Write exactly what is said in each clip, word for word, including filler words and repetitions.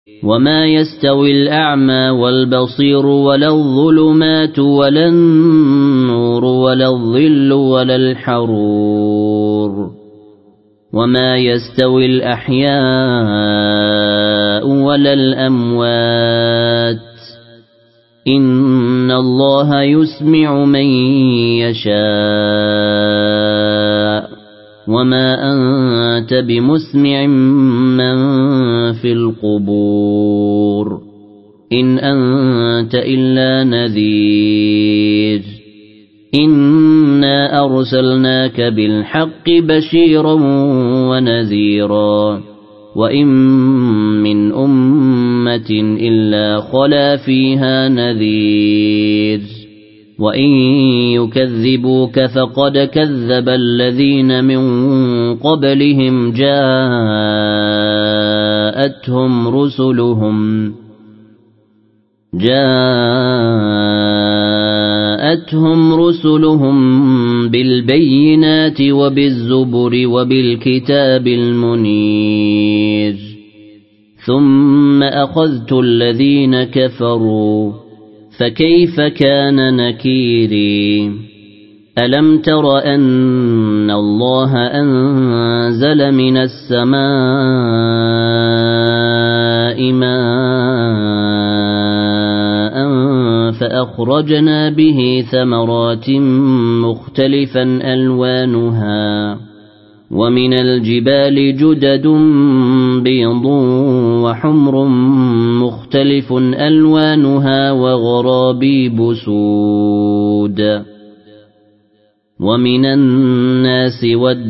وما يستوي الأعمى والبصير ولا الظلمات ولا النور ولا الظل ولا الحرور وما يستوي الأحياء ولا الأموات إن الله يسمع من يشاء وما أنت بمسمع من في القبور إن أنت إلا نذير إنا أرسلناك بالحق بشيرا ونذيرا وإن من أمة إلا خلا فيها نذير وإن يكذبوك فقد كذب الذين من قبلهم جاءتهم رسلهم جاءتهم رسلهم بالبينات وبالزبر وبالكتاب المنير ثم أخذت الذين كفروا فكيف كان نكيري ألم تر أن الله أنزل من السماء ماء فأخرجنا به ثمرات مختلفا ألوانها ومن الجبال جدد بيض وحمر مختلف ألوانها وغرابيب سود ومن الناس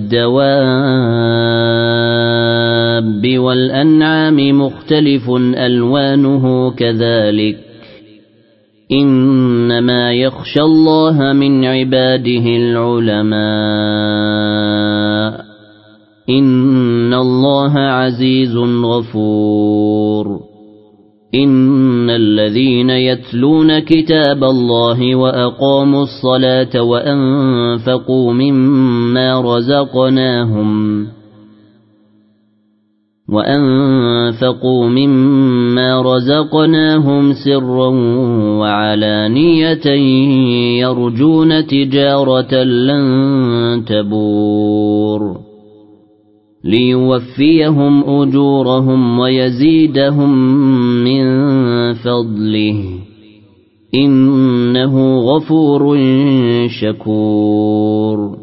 والدواب والأنعام مختلف ألوانه كذلك إنما يخشى الله من عباده العلماء إن الله عزيز غفور إن الذين يتلون كتاب الله وأقاموا الصلاة وأنفقوا مما رزقناهم وأنفقوا مما رزقناهم سرا وعلانية يرجون تجارة لن تبور ليوفيهم أجورهم ويزيدهم من فضله إنه غفور شكور